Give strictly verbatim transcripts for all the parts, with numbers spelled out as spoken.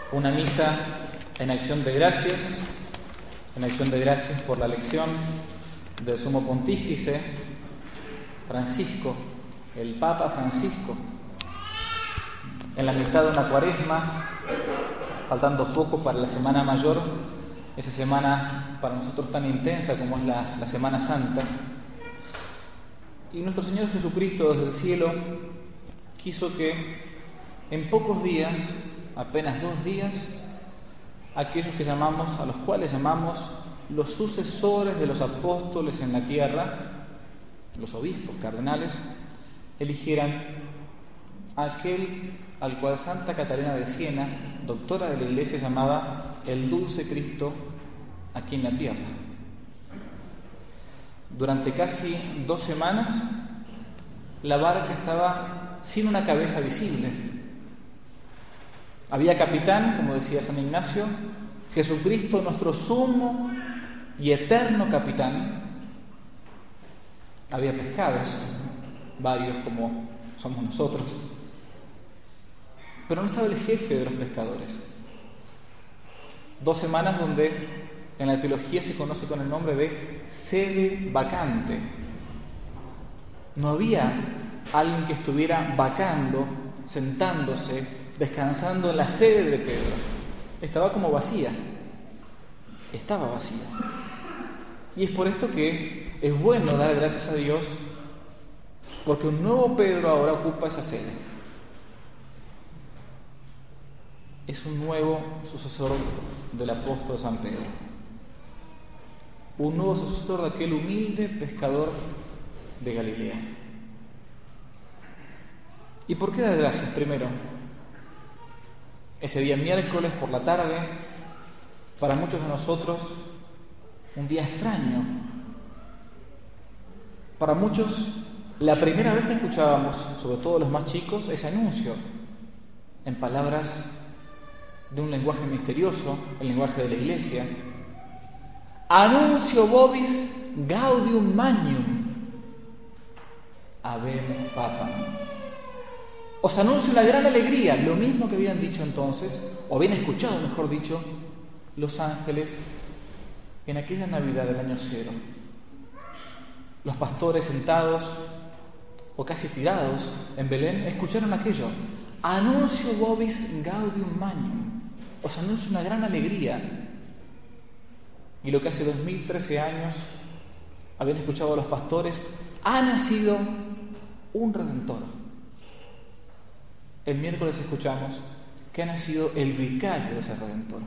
una misa en acción de gracias, en acción de gracias por la elección del Sumo Pontífice Francisco, el Papa Francisco, en la mitad de una cuaresma, faltando poco para la Semana Mayor, esa semana para nosotros tan intensa como es la, la Semana Santa. Y nuestro Señor Jesucristo desde el cielo quiso que en pocos días, apenas dos días, aquellos que llamamos, a los cuales llamamos los sucesores de los apóstoles en la tierra, los obispos, cardenales, eligieran a aquel al cual Santa Catalina de Siena, doctora de la Iglesia, llamaba el Dulce Cristo aquí en la tierra. Durante casi dos semanas, la barca estaba sin una cabeza visible. Había capitán, como decía San Ignacio, Jesucristo, nuestro sumo y eterno capitán. Había pescados, varios como somos nosotros, pero no estaba el jefe de los pescadores. Dos semanas donde en la teología se conoce con el nombre de sede vacante. No había alguien que estuviera vacando, sentándose, descansando en la sede de Pedro. Estaba como vacía. Estaba vacía. Y es por esto que es bueno dar gracias a Dios, porque un nuevo Pedro ahora ocupa esa sede. Es un nuevo sucesor del apóstol San Pedro. Un nuevo sucesor de aquel humilde pescador de Galilea. ¿Y por qué dar gracias? Primero, ese día miércoles por la tarde, para muchos de nosotros, un día extraño. Para muchos, la primera vez que escuchábamos, sobre todo los más chicos, ese anuncio, en palabras de un lenguaje misterioso, el lenguaje de la Iglesia. Anuncio vobis gaudium magnum, habemus papam. Os anuncio una gran alegría, lo mismo que habían dicho entonces, o habían escuchado, mejor dicho, los ángeles en aquella Navidad del año cero. Los pastores sentados o casi tirados en Belén escucharon aquello. Anuncio vobis gaudium magnum. Os anuncio una gran alegría. Y lo que hace dos mil trece años habían escuchado a los pastores, ha nacido un Redentor. El miércoles escuchamos que ha nacido el vicario de ese Redentor.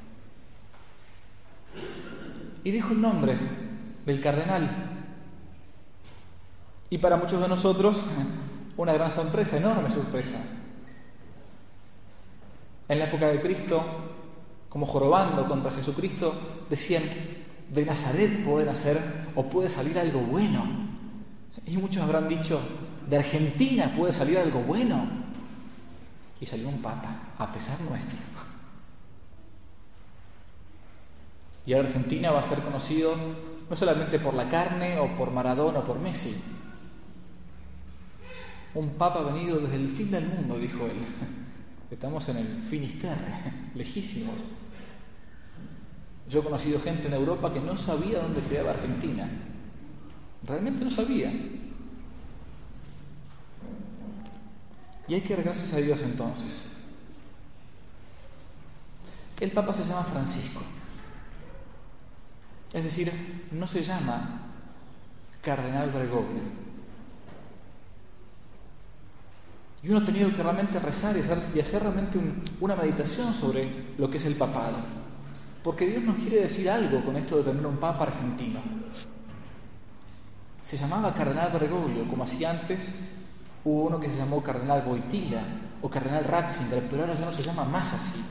Y dijo el nombre del cardenal. Y para muchos de nosotros, una gran sorpresa, enorme sorpresa. En la época de Cristo, como jorobando contra Jesucristo, decían, de Nazaret puede nacer o puede salir algo bueno. Y muchos habrán dicho, de Argentina puede salir algo bueno. Y salió un papa, a pesar nuestro. Y ahora Argentina va a ser conocido no solamente por la carne o por Maradona o por Messi. Un papa venido desde el fin del mundo, dijo él. Estamos en el Finisterre, lejísimos. Yo he conocido gente en Europa que no sabía dónde quedaba Argentina. Realmente no sabía. Y hay que dar gracias a Dios entonces. El Papa se llama Francisco. Es decir, no se llama Cardenal Bergoglio. Y uno ha tenido que realmente rezar y hacer, y hacer realmente un, una meditación sobre lo que es el papado. Porque Dios nos quiere decir algo con esto de tener un papa argentino. Se llamaba Cardenal Bergoglio, como así antes hubo uno que se llamó Cardenal Wojtyla o Cardenal Ratzinger, pero ahora ya no se llama más así.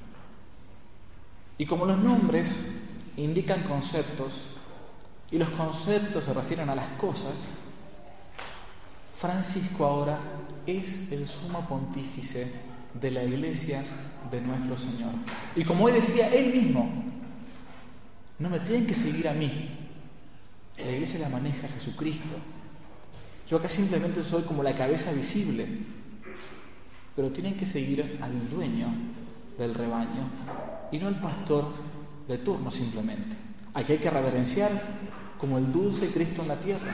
Y como los nombres indican conceptos, y los conceptos se refieren a las cosas, Francisco ahora es el sumo pontífice de la Iglesia de nuestro Señor. Y como hoy decía él mismo, no me tienen que seguir a mí, la Iglesia la maneja Jesucristo. Yo acá simplemente soy como la cabeza visible, pero tienen que seguir al dueño, del rebaño y no el pastor de turno simplemente, al que hay que reverenciar como el dulce Cristo en la tierra.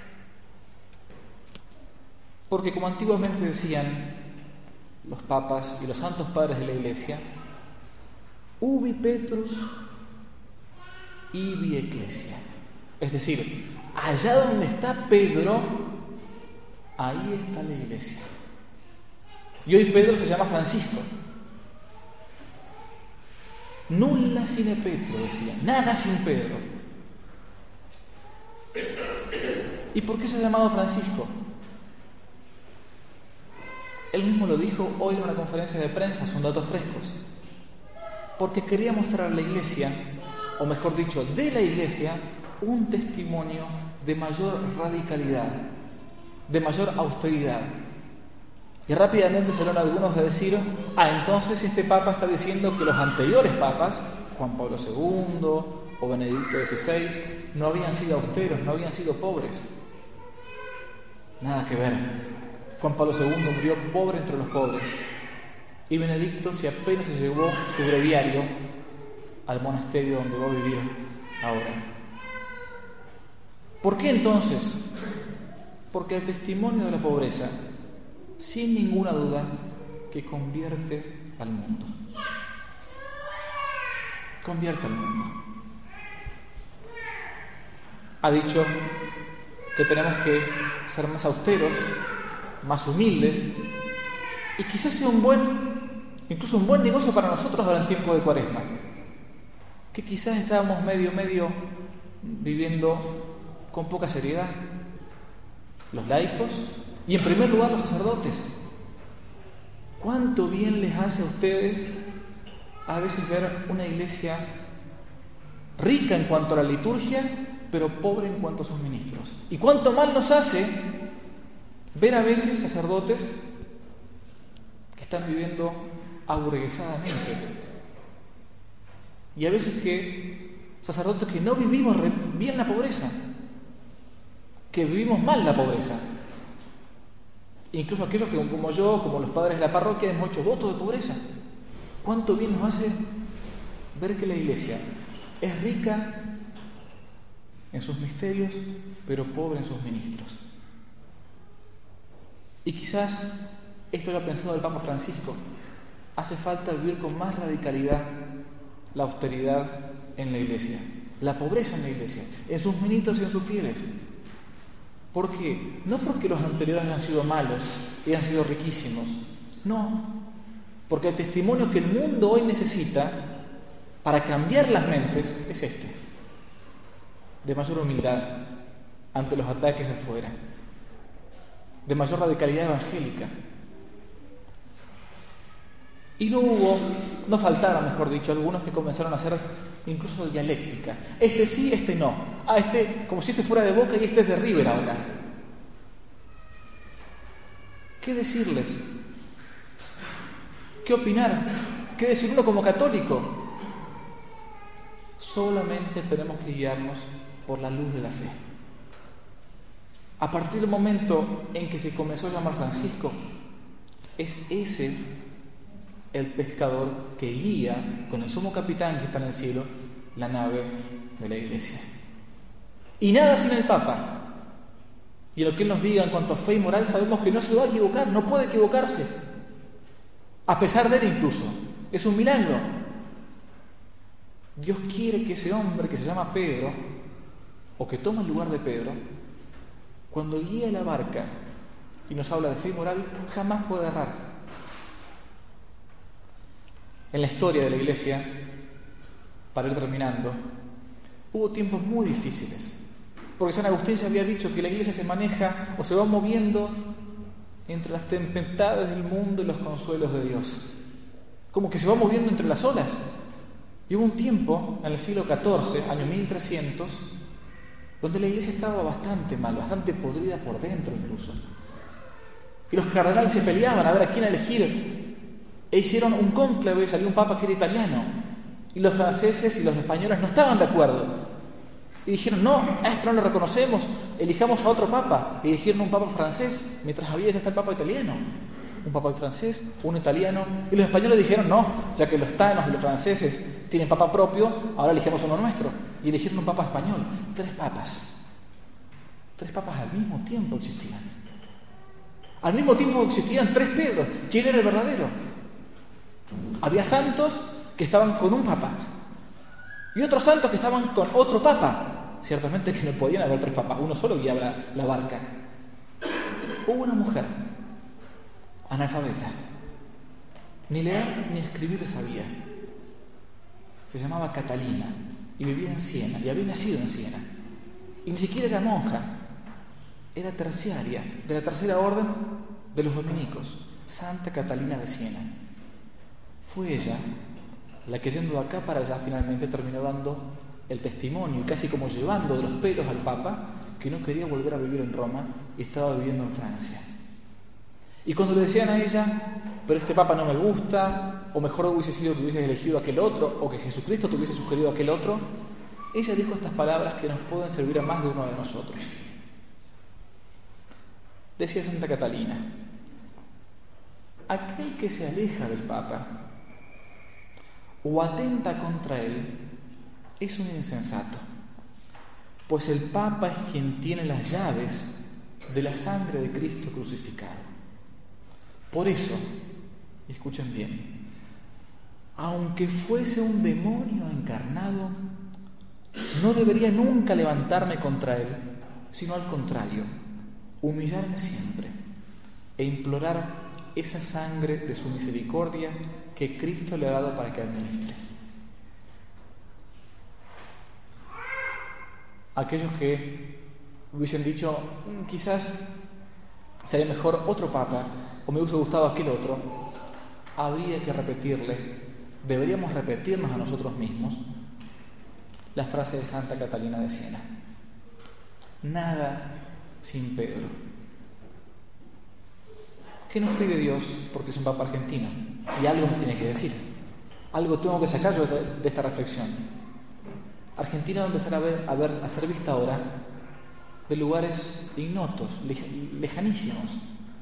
Porque como antiguamente decían los papas y los santos padres de la Iglesia, ubi Petrus ibi ecclesia, es decir, allá donde está Pedro, ahí está la Iglesia. Y hoy Pedro se llama Francisco. Nulla sine Petro, decía, nada sin Pedro. ¿Y por qué se ha llamado Francisco? Él mismo lo dijo hoy en una conferencia de prensa, son datos frescos. Porque quería mostrar a la Iglesia, o mejor dicho, de la Iglesia, un testimonio de mayor radicalidad, de mayor austeridad. Y rápidamente salieron algunos a decir, ah, entonces este Papa está diciendo que los anteriores papas, Juan Pablo segundo o Benedicto dieciséis, no habían sido austeros, no habían sido pobres. Nada que ver. Juan Pablo segundo murió pobre entre los pobres. Y Benedicto, si apenas se llevó su breviario al monasterio donde va a vivir ahora. ¿Por qué entonces? Porque el testimonio de la pobreza, sin ninguna duda, que convierte al mundo. Convierte al mundo. Ha dicho que tenemos que ser más austeros, más humildes, y quizás sea un buen, incluso un buen negocio para nosotros ahora en tiempo de Cuaresma, que quizás estábamos medio, medio viviendo con poca seriedad. Los laicos y en primer lugar los sacerdotes. ¿Cuánto bien les hace a ustedes a veces ver una iglesia rica en cuanto a la liturgia, pero pobre en cuanto a sus ministros? ¿Y cuánto mal nos hace ver a veces sacerdotes que están viviendo aburguesadamente? Y a veces que sacerdotes que no vivimos bien la pobreza, que vivimos mal la pobreza. Incluso aquellos que, como yo, como los padres de la parroquia, hemos hecho votos de pobreza. ¿Cuánto bien nos hace ver que la Iglesia es rica en sus misterios, pero pobre en sus ministros? Y quizás, esto lo ha pensado el Papa Francisco, hace falta vivir con más radicalidad la austeridad en la Iglesia, la pobreza en la Iglesia, en sus ministros y en sus fieles. ¿Por qué? No porque los anteriores hayan sido malos y han sido riquísimos. No. Porque el testimonio que el mundo hoy necesita para cambiar las mentes es este. De mayor humildad ante los ataques de afuera. De mayor radicalidad evangélica. Y no hubo, no faltaron, mejor dicho, algunos que comenzaron a hacer incluso dialéctica. Este sí, este no. Ah, este, como si este fuera de Boca y este es de River ahora. ¿Qué decirles? ¿Qué opinar? ¿Qué decir uno como católico? Solamente tenemos que guiarnos por la luz de la fe. A partir del momento en que se comenzó a llamar Francisco, es ese el pescador que guía con el sumo capitán que está en el cielo la nave de la Iglesia. Y nada sin el Papa. Y lo que él nos diga en cuanto a fe y moral, sabemos que no se va a equivocar, no puede equivocarse. A pesar de él incluso. Es un milagro. Dios quiere que ese hombre que se llama Pedro, o que toma el lugar de Pedro, cuando guía la barca y nos habla de fe y moral, jamás puede errar. En la historia de la Iglesia, para ir terminando, hubo tiempos muy difíciles, porque San Agustín ya había dicho que la Iglesia se maneja o se va moviendo entre las tempestades del mundo y los consuelos de Dios, como que se va moviendo entre las olas. Y hubo un tiempo, en el siglo catorce, año mil trescientos, donde la Iglesia estaba bastante mal, bastante podrida por dentro incluso. Y los cardenales se peleaban a ver a quién elegir. E hicieron un cónclave, salió un papa que era italiano. Y los franceses y los españoles no estaban de acuerdo. Y dijeron, no, a este no lo reconocemos, elijamos a otro papa. Y eligieron un papa francés, mientras había ya está el papa italiano. un papa francés, uno italiano. Y los españoles dijeron, no, ya que los tanos y los franceses tienen papa propio, ahora elegimos uno nuestro. Y eligieron un papa español. Tres papas. Tres papas al mismo tiempo existían. Al mismo tiempo existían tres Pedros. ¿Quién era el verdadero? Había santos que estaban con un papa y otros santos que estaban con otro papa. Ciertamente que no podían haber tres papas, uno solo guiaba la, la barca. Hubo una mujer analfabeta, ni leer ni escribir sabía. Se llamaba Catalina y vivía en Siena y había nacido en Siena. Y ni siquiera era monja, era terciaria, de la tercera orden de los dominicos, Santa Catalina de Siena. Fue ella la que, yendo de acá para allá, finalmente terminó dando el testimonio y casi como llevando de los pelos al Papa, que no quería volver a vivir en Roma y estaba viviendo en Francia. Y cuando le decían a ella, pero este Papa no me gusta, o mejor hubiese sido que hubieses elegido aquel otro, o que Jesucristo te hubiese sugerido aquel otro, ella dijo estas palabras que nos pueden servir a más de uno de nosotros. Decía Santa Catalina: aquel que se aleja del Papa o atenta contra él es un insensato, pues el Papa es quien tiene las llaves de la sangre de Cristo crucificado. Por eso, escuchen bien, aunque fuese un demonio encarnado, no debería nunca levantarme contra él, sino al contrario, humillarme siempre e implorar esa sangre de su misericordia que Cristo le ha dado para que administre. Aquellos que hubiesen dicho, quizás sería mejor otro papa, o me hubiese gustado aquel otro, habría que repetirle, deberíamos repetirnos a nosotros mismos la frase de Santa Catalina de Siena: nada sin Pedro. ¿Qué nos pide Dios? Porque es un papa argentino y algo nos tiene que decir, algo tengo que sacar yo de esta reflexión. Argentina va a empezar a, ver, a, ver, a ser vista ahora de lugares ignotos, lejanísimos,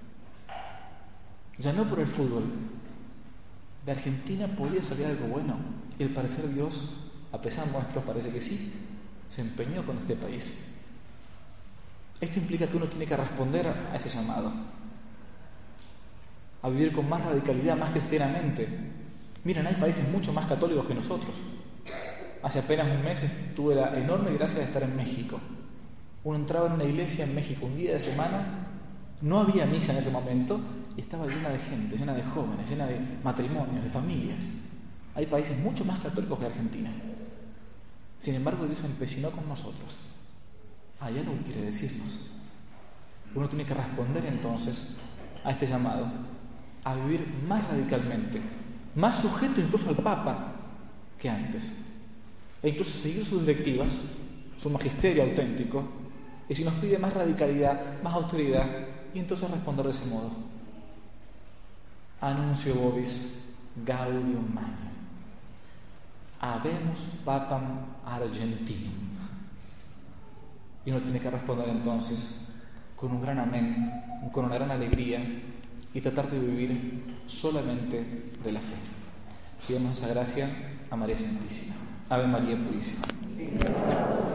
ya no por el fútbol. De Argentina podía salir algo bueno, y al parecer Dios, a pesar nuestro, parece que sí, se empeñó con este país. Esto implica que uno tiene que responder a ese llamado, a vivir con más radicalidad, más cristianamente. Miren, hay países mucho más católicos que nosotros. Hace apenas un mes tuve la enorme gracia de estar en México. Uno entraba en una iglesia en México un día de semana, no había misa en ese momento y estaba llena de gente, llena de jóvenes, llena de matrimonios, de familias. Hay países mucho más católicos que Argentina. Sin embargo, Dios se empecinó con nosotros. Hay algo que quiere decirnos. Uno tiene que responder entonces a este llamado, a vivir más radicalmente, más sujeto incluso al Papa que antes, e incluso seguir sus directivas, su magisterio auténtico, y si nos pide más radicalidad, más austeridad, y entonces responder de ese modo: Annuncio vobis gaudium magnum, habemus papam argentinum. Y uno tiene que responder entonces con un gran amén, con una gran alegría, y tratar de vivir solamente de la fe. Pidamos esa gracia a María Santísima. Ave María Purísima.